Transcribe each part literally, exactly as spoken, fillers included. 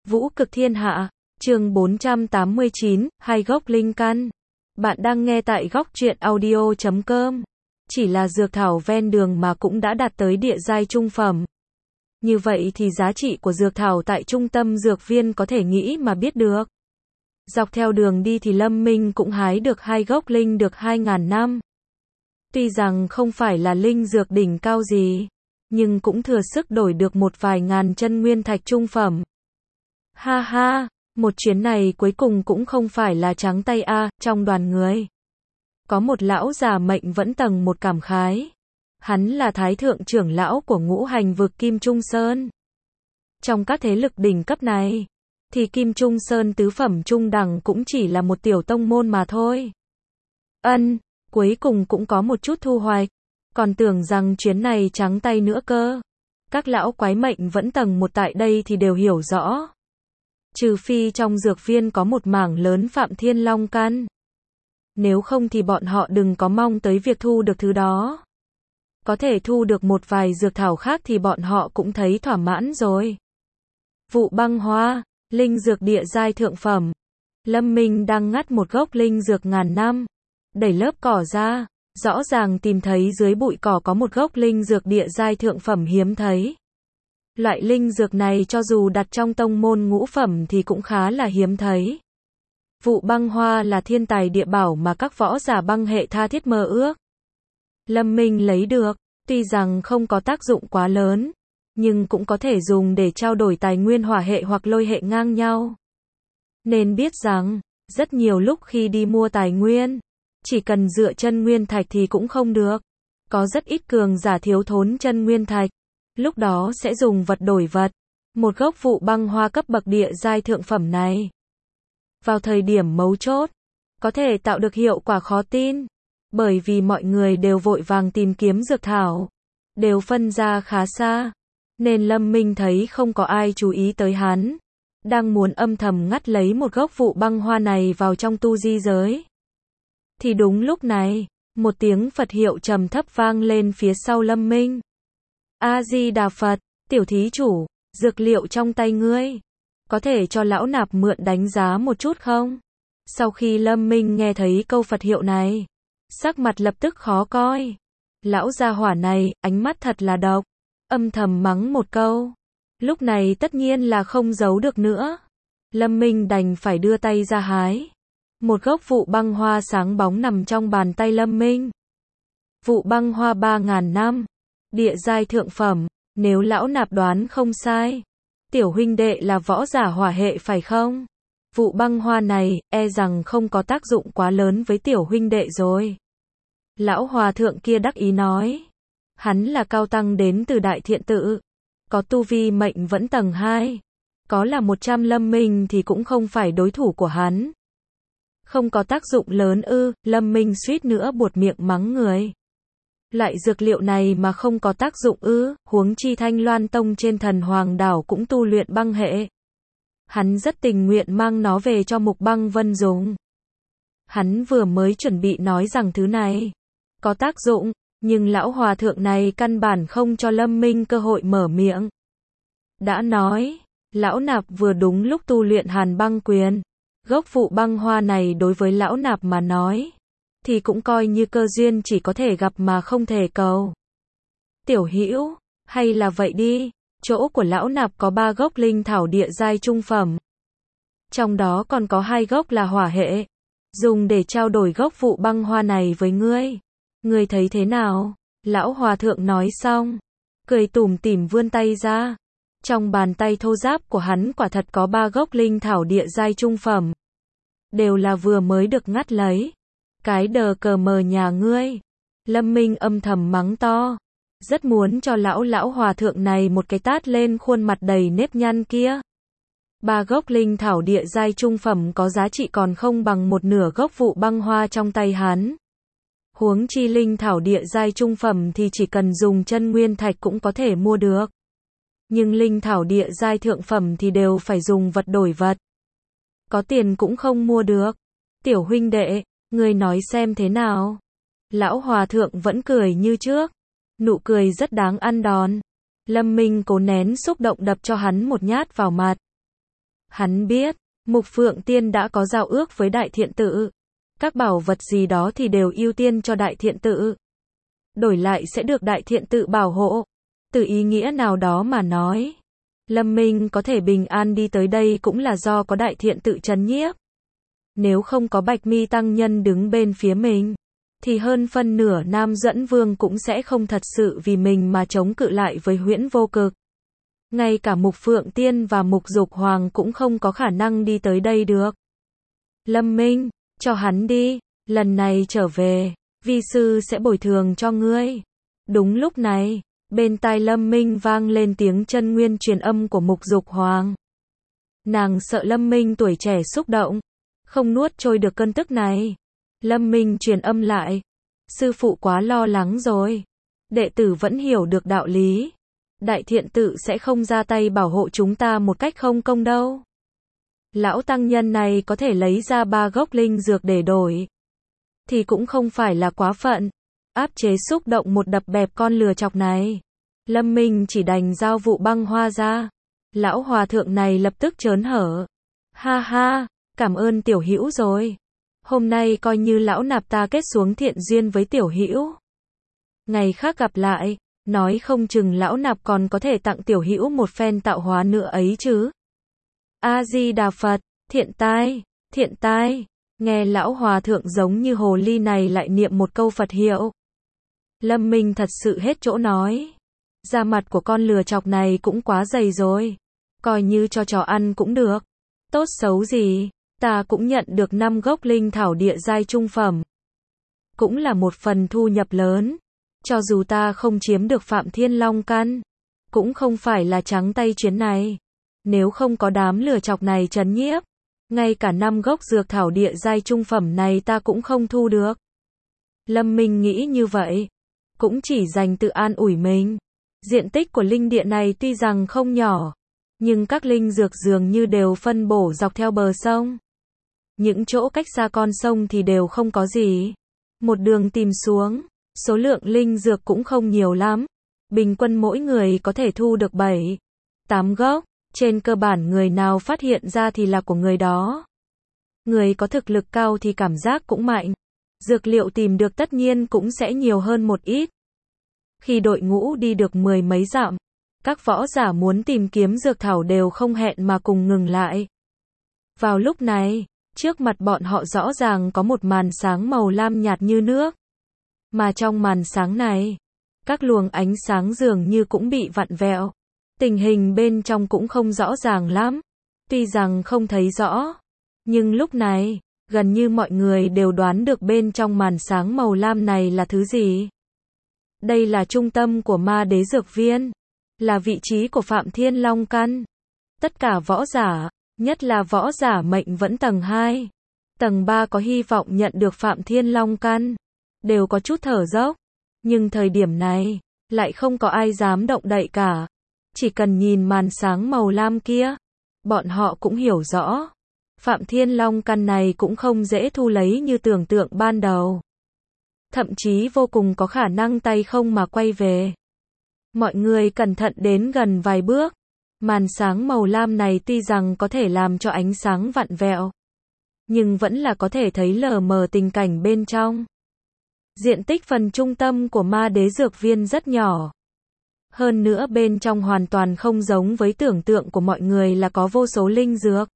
Vũ cực thiên hạ, chương bốn trăm tám mươi chín, hai gốc linh căn. Bạn đang nghe tại góc truyện audio chấm com. Chỉ là dược thảo ven đường mà cũng đã đạt tới địa giai trung phẩm. Như vậy thì giá trị của dược thảo tại trung tâm dược viên có thể nghĩ mà biết được. Dọc theo đường đi thì Lâm Minh cũng hái được hai gốc linh được hai ngàn năm. Tuy rằng không phải là linh dược đỉnh cao gì, nhưng cũng thừa sức đổi được một vài ngàn chân nguyên thạch trung phẩm. Ha ha, một chuyến này cuối cùng cũng không phải là trắng tay a, trong đoàn người. Có một lão già mệnh vẫn tầng một cảm khái. Hắn là thái thượng trưởng lão của ngũ hành vực Kim Trung Sơn. Trong các thế lực đỉnh cấp này, thì Kim Trung Sơn tứ phẩm trung đẳng cũng chỉ là một tiểu tông môn mà thôi. Ân, cuối cùng cũng có một chút thu hoạch. Còn tưởng rằng chuyến này trắng tay nữa cơ. Các lão quái mệnh vẫn tầng một tại đây thì đều hiểu rõ. Trừ phi trong dược viên có một mảng lớn Phạm Thiên Long căn. Nếu không thì bọn họ đừng có mong tới việc thu được thứ đó. Có thể thu được một vài dược thảo khác thì bọn họ cũng thấy thỏa mãn rồi. Vụ băng hoa, linh dược địa giai thượng phẩm. Lâm Minh đang ngắt một gốc linh dược ngàn năm. Đẩy lớp cỏ ra, rõ ràng tìm thấy dưới bụi cỏ có một gốc linh dược địa giai thượng phẩm hiếm thấy. Loại linh dược này cho dù đặt trong tông môn ngũ phẩm thì cũng khá là hiếm thấy. Vụ băng hoa là thiên tài địa bảo mà các võ giả băng hệ tha thiết mơ ước. Lâm Minh lấy được, tuy rằng không có tác dụng quá lớn, nhưng cũng có thể dùng để trao đổi tài nguyên hỏa hệ hoặc lôi hệ ngang nhau. Nên biết rằng, rất nhiều lúc khi đi mua tài nguyên, chỉ cần dựa chân nguyên thạch thì cũng không được. Có rất ít cường giả thiếu thốn chân nguyên thạch. Lúc đó sẽ dùng vật đổi vật. Một gốc vụ băng hoa cấp bậc địa giai thượng phẩm này, vào thời điểm mấu chốt, có thể tạo được hiệu quả khó tin. Bởi vì mọi người đều vội vàng tìm kiếm dược thảo, đều phân ra khá xa. Nên Lâm Minh thấy không có ai chú ý tới hắn. Đang muốn âm thầm ngắt lấy một gốc vụ băng hoa này vào trong tu di giới. Thì đúng lúc này, một tiếng Phật hiệu trầm thấp vang lên phía sau Lâm Minh. A-di-đà Phật, tiểu thí chủ, dược liệu trong tay ngươi, có thể cho lão nạp mượn đánh giá một chút không? Sau khi Lâm Minh nghe thấy câu Phật hiệu này, sắc mặt lập tức khó coi. Lão gia hỏa này, ánh mắt thật là độc, âm thầm mắng một câu. Lúc này tất nhiên là không giấu được nữa. Lâm Minh đành phải đưa tay ra hái. Một gốc vụ băng hoa sáng bóng nằm trong bàn tay Lâm Minh. Vụ băng hoa ba ngàn năm. Địa giai thượng phẩm, nếu lão nạp đoán không sai. Tiểu huynh đệ là võ giả hỏa hệ phải không? Vụ băng hoa này, e rằng không có tác dụng quá lớn với tiểu huynh đệ rồi. Lão hòa thượng kia đắc ý nói. Hắn là cao tăng đến từ Đại Thiện Tự. Có tu vi mệnh vẫn tầng hai. Có là một trăm Lâm Minh thì cũng không phải đối thủ của hắn. Không có tác dụng lớn ư, Lâm Minh suýt nữa buột miệng mắng người. Loại dược liệu này mà không có tác dụng ư, huống chi Thanh Loan Tông trên Thần Hoàng đảo cũng tu luyện băng hệ. Hắn rất tình nguyện mang nó về cho Mục Băng Vân dùng. Hắn vừa mới chuẩn bị nói rằng thứ này có tác dụng, nhưng lão hòa thượng này căn bản không cho Lâm Minh cơ hội mở miệng. Đã nói, lão nạp vừa đúng lúc tu luyện Hàn Băng Quyền. Gốc vụ băng hoa này đối với lão nạp mà nói, thì cũng coi như cơ duyên chỉ có thể gặp mà không thể cầu. Tiểu hữu, hay là vậy đi, chỗ của lão nạp có ba gốc linh thảo địa giai trung phẩm. Trong đó còn có hai gốc là hỏa hệ. Dùng để trao đổi gốc vụ băng hoa này với ngươi. Ngươi thấy thế nào? Lão hòa thượng nói xong, cười tủm tỉm vươn tay ra. Trong bàn tay thô ráp của hắn quả thật có ba gốc linh thảo địa giai trung phẩm. Đều là vừa mới được ngắt lấy. Cái đờ cờ mờ nhà ngươi. Lâm Minh âm thầm mắng to. Rất muốn cho lão lão hòa thượng này một cái tát lên khuôn mặt đầy nếp nhăn kia. Ba gốc linh thảo địa giai trung phẩm có giá trị còn không bằng một nửa gốc vụ băng hoa trong tay hắn. Huống chi linh thảo địa giai trung phẩm thì chỉ cần dùng chân nguyên thạch cũng có thể mua được. Nhưng linh thảo địa giai thượng phẩm thì đều phải dùng vật đổi vật. Có tiền cũng không mua được. Tiểu huynh đệ, ngươi nói xem thế nào? Lão hòa thượng vẫn cười như trước. Nụ cười rất đáng ăn đòn. Lâm Minh cố nén xúc động đập cho hắn một nhát vào mặt. Hắn biết, Mục Phượng Tiên đã có giao ước với Đại Thiện Tự. Các bảo vật gì đó thì đều ưu tiên cho Đại Thiện Tự. Đổi lại sẽ được Đại Thiện Tự bảo hộ. Từ ý nghĩa nào đó mà nói, Lâm Minh có thể bình an đi tới đây cũng là do có Đại Thiện Tự trấn nhiếp. Nếu không có Bạch Mi tăng nhân đứng bên phía mình, thì hơn phân nửa Nam Duẫn Vương cũng sẽ không thật sự vì mình mà chống cự lại với Huyễn Vô Cực. Ngay cả Mục Phượng Tiên và Mục Dục Hoàng cũng không có khả năng đi tới đây được. Lâm Minh, cho hắn đi, lần này trở về, vi sư sẽ bồi thường cho ngươi. Đúng lúc này, bên tai Lâm Minh vang lên tiếng chân nguyên truyền âm của Mục Dục Hoàng. Nàng sợ Lâm Minh tuổi trẻ xúc động, không nuốt trôi được cơn tức này. Lâm Minh truyền âm lại, sư phụ quá lo lắng rồi. Đệ tử vẫn hiểu được đạo lý. Đại Thiện Tự sẽ không ra tay bảo hộ chúng ta một cách không công đâu. Lão tăng nhân này có thể lấy ra ba gốc linh dược để đổi, thì cũng không phải là quá phận. Áp chế xúc động một đập bẹp con lừa chọc này, Lâm Minh chỉ đành giao vụ băng hoa ra. Lão hòa thượng này lập tức chớn hở. Ha ha, cảm ơn tiểu hữu rồi. Hôm nay coi như lão nạp ta kết xuống thiện duyên với tiểu hữu. Ngày khác gặp lại, nói không chừng lão nạp còn có thể tặng tiểu hữu một phen tạo hóa nữa ấy chứ. A Di Đà Phật, thiện tai, thiện tai. Nghe lão hòa thượng giống như hồ ly này lại niệm một câu Phật hiệu. Lâm Minh thật sự hết chỗ nói. Da mặt của con lừa chọc này cũng quá dày rồi. Coi như cho chó ăn cũng được. Tốt xấu gì, ta cũng nhận được năm gốc linh thảo địa giai trung phẩm. Cũng là một phần thu nhập lớn. Cho dù ta không chiếm được Phạm Thiên Long căn, cũng không phải là trắng tay chuyến này. Nếu không có đám lừa chọc này trấn nhiếp, ngay cả năm gốc dược thảo địa giai trung phẩm này ta cũng không thu được. Lâm Minh nghĩ như vậy, cũng chỉ dành tự an ủi mình. Diện tích của linh địa này tuy rằng không nhỏ, nhưng các linh dược dường như đều phân bổ dọc theo bờ sông. Những chỗ cách xa con sông thì đều không có gì. Một đường tìm xuống, số lượng linh dược cũng không nhiều lắm. Bình quân mỗi người có thể thu được bảy, tám gốc. Trên cơ bản người nào phát hiện ra thì là của người đó. Người có thực lực cao thì cảm giác cũng mạnh. Dược liệu tìm được tất nhiên cũng sẽ nhiều hơn một ít. Khi đội ngũ đi được mười mấy dặm, các võ giả muốn tìm kiếm dược thảo đều không hẹn mà cùng ngừng lại. Vào lúc này, trước mặt bọn họ rõ ràng có một màn sáng màu lam nhạt như nước. Mà trong màn sáng này, các luồng ánh sáng dường như cũng bị vặn vẹo. Tình hình bên trong cũng không rõ ràng lắm. Tuy rằng không thấy rõ, nhưng lúc này, gần như mọi người đều đoán được bên trong màn sáng màu lam này là thứ gì. Đây là trung tâm của Ma Đế Dược Viên, là vị trí của Phạm Thiên Long căn. Tất cả võ giả, nhất là võ giả mệnh vẫn tầng hai, tầng ba có hy vọng nhận được Phạm Thiên Long căn, đều có chút thở dốc. Nhưng thời điểm này, lại không có ai dám động đậy cả. Chỉ cần nhìn màn sáng màu lam kia, bọn họ cũng hiểu rõ. Phạm Thiên Long căn này cũng không dễ thu lấy như tưởng tượng ban đầu. Thậm chí vô cùng có khả năng tay không mà quay về. Mọi người cẩn thận đến gần vài bước. Màn sáng màu lam này tuy rằng có thể làm cho ánh sáng vặn vẹo, nhưng vẫn là có thể thấy lờ mờ tình cảnh bên trong. Diện tích phần trung tâm của Ma Đế Dược Viên rất nhỏ. Hơn nữa bên trong hoàn toàn không giống với tưởng tượng của mọi người là có vô số linh dược.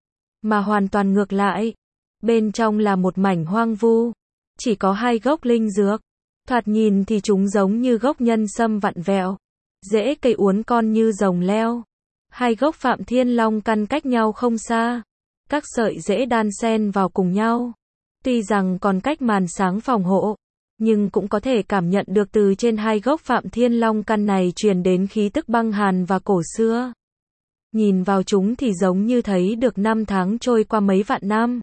Mà hoàn toàn ngược lại. Bên trong là một mảnh hoang vu. Chỉ có hai gốc linh dược. Thoạt nhìn thì chúng giống như gốc nhân sâm vặn vẹo. Rễ cây uốn con như rồng leo. Hai gốc Phạm Thiên Long căn cách nhau không xa. Các sợi rễ đan xen vào cùng nhau. Tuy rằng còn cách màn sáng phòng hộ, nhưng cũng có thể cảm nhận được từ trên hai gốc Phạm Thiên Long căn này truyền đến khí tức băng hàn và cổ xưa. Nhìn vào chúng thì giống như thấy được năm tháng trôi qua mấy vạn năm.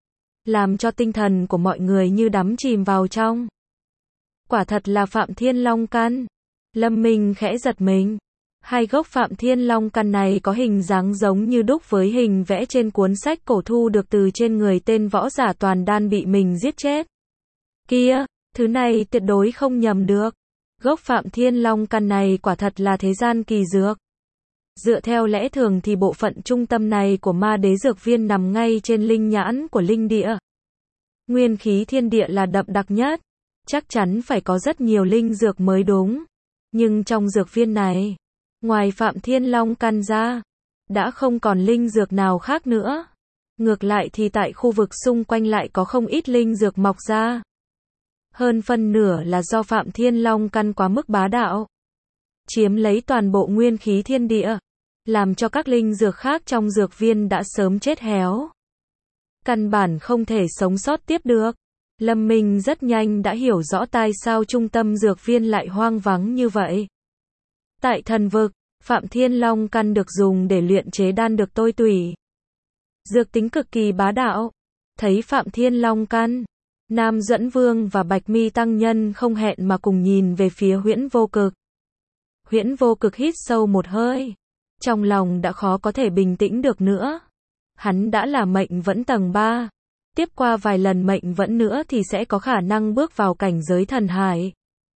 Làm cho tinh thần của mọi người như đắm chìm vào trong. Quả thật là Phạm Thiên Long căn. Lâm Minh khẽ giật mình. Hai gốc Phạm Thiên Long căn này có hình dáng giống như đúc với hình vẽ trên cuốn sách cổ thu được từ trên người tên võ giả toàn đan bị mình giết chết. Kia, thứ này tuyệt đối không nhầm được. Gốc Phạm Thiên Long căn này quả thật là thế gian kỳ dược. Dựa theo lẽ thường thì bộ phận trung tâm này của ma đế dược viên nằm ngay trên linh nhãn của linh địa. Nguyên khí thiên địa là đậm đặc nhất, chắc chắn phải có rất nhiều linh dược mới đúng. Nhưng trong dược viên này, ngoài Phạm Thiên Long căn ra, đã không còn linh dược nào khác nữa. Ngược lại thì tại khu vực xung quanh lại có không ít linh dược mọc ra. Hơn phân nửa là do Phạm Thiên Long căn quá mức bá đạo, chiếm lấy toàn bộ nguyên khí thiên địa, làm cho các linh dược khác trong dược viên đã sớm chết héo. Căn bản không thể sống sót tiếp được. Lâm Minh rất nhanh đã hiểu rõ tại sao trung tâm dược viên lại hoang vắng như vậy. Tại thần vực, Phạm Thiên Long căn được dùng để luyện chế đan được tôi tùy. Dược tính cực kỳ bá đạo. Thấy Phạm Thiên Long căn, Nam Duẫn Vương và Bạch Mi tăng nhân không hẹn mà cùng nhìn về phía Huyễn Vô Cực. Huyễn Vô Cực hít sâu một hơi, trong lòng đã khó có thể bình tĩnh được nữa. Hắn đã là mệnh vẫn tầng ba, tiếp qua vài lần mệnh vẫn nữa thì sẽ có khả năng bước vào cảnh giới thần hải.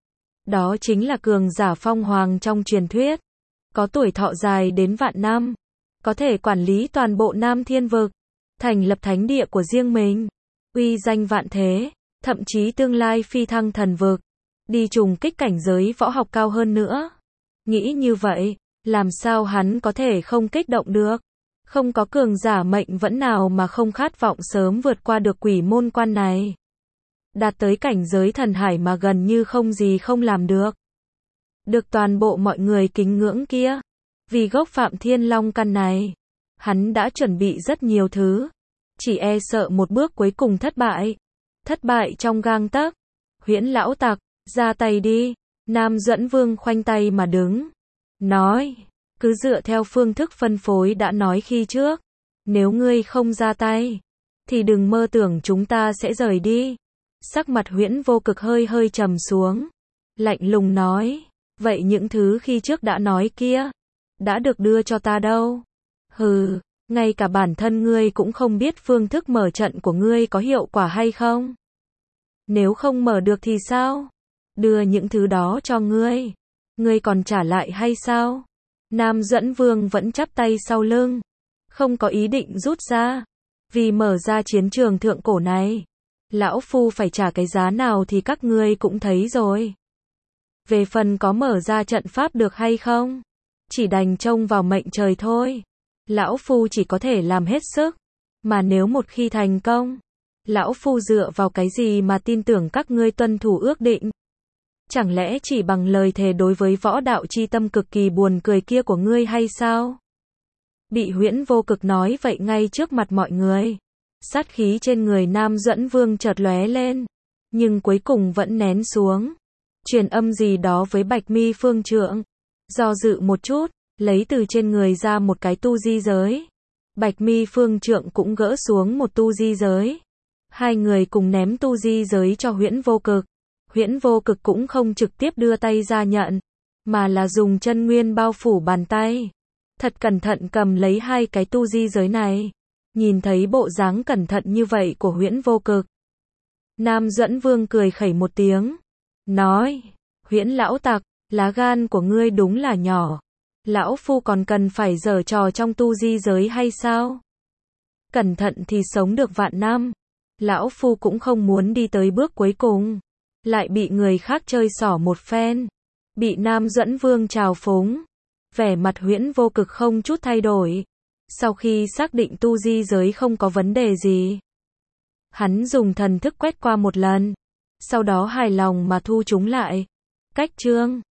Đó chính là cường giả phong hoàng trong truyền thuyết, có tuổi thọ dài đến vạn năm, có thể quản lý toàn bộ Nam Thiên vực, thành lập thánh địa của riêng mình, uy danh vạn thế, thậm chí tương lai phi thăng thần vực, đi trùng kích cảnh giới võ học cao hơn nữa. Nghĩ như vậy, làm sao hắn có thể không kích động được? Không có cường giả mệnh vẫn nào mà không khát vọng sớm vượt qua được quỷ môn quan này. Đạt tới cảnh giới thần hải mà gần như không gì không làm được. Được toàn bộ mọi người kính ngưỡng kia. Vì gốc Phạm Thiên Long căn này, hắn đã chuẩn bị rất nhiều thứ. Chỉ e sợ một bước cuối cùng thất bại. Thất bại trong gang tấc. Huyễn lão tặc, ra tay đi. Nam Duẫn Vương khoanh tay mà đứng. Nói, cứ dựa theo phương thức phân phối đã nói khi trước. Nếu ngươi không ra tay, thì đừng mơ tưởng chúng ta sẽ rời đi. Sắc mặt Huyễn Vô Cực hơi hơi trầm xuống. Lạnh lùng nói, vậy những thứ khi trước đã nói kia, đã được đưa cho ta đâu? Hừ, ngay cả bản thân ngươi cũng không biết phương thức mở trận của ngươi có hiệu quả hay không? Nếu không mở được thì sao? Đưa những thứ đó cho ngươi, ngươi còn trả lại hay sao? Nam Duẫn Vương vẫn chắp tay sau lưng, không có ý định rút ra. Vì mở ra chiến trường thượng cổ này, lão phu phải trả cái giá nào thì các ngươi cũng thấy rồi. Về phần có mở ra trận pháp được hay không, chỉ đành trông vào mệnh trời thôi. Lão phu chỉ có thể làm hết sức, mà nếu một khi thành công, lão phu dựa vào cái gì mà tin tưởng các ngươi tuân thủ ước định? Chẳng lẽ chỉ bằng lời thề đối với võ đạo chi tâm cực kỳ buồn cười kia của ngươi hay sao? Bị Huyễn Vô Cực nói vậy ngay trước mặt mọi người, sát khí trên người Nam Duẫn Vương chợt lóe lên, nhưng cuối cùng vẫn nén xuống. Truyền âm gì đó với Bạch Mi phương trượng, do dự một chút, lấy từ trên người ra một cái tu di giới. Bạch Mi phương trượng cũng gỡ xuống một tu di giới. Hai người cùng ném tu di giới cho Huyễn Vô Cực. Huyễn Vô Cực cũng không trực tiếp đưa tay ra nhận, mà là dùng chân nguyên bao phủ bàn tay. Thật cẩn thận cầm lấy hai cái tu di giới này. Nhìn thấy bộ dáng cẩn thận như vậy của Huyễn Vô Cực, Nam Duẫn Vương cười khẩy một tiếng, nói, Huyễn lão tặc, lá gan của ngươi đúng là nhỏ. Lão phu còn cần phải giở trò trong tu di giới hay sao? Cẩn thận thì sống được vạn năm. Lão phu cũng không muốn đi tới bước cuối cùng, lại bị người khác chơi xỏ một phen. Bị Nam Duẫn Vương trào phúng, vẻ mặt Huyễn Vô Cực không chút thay đổi. Sau khi xác định tu di giới không có vấn đề gì, hắn dùng thần thức quét qua một lần, sau đó hài lòng mà thu chúng lại. Cách chương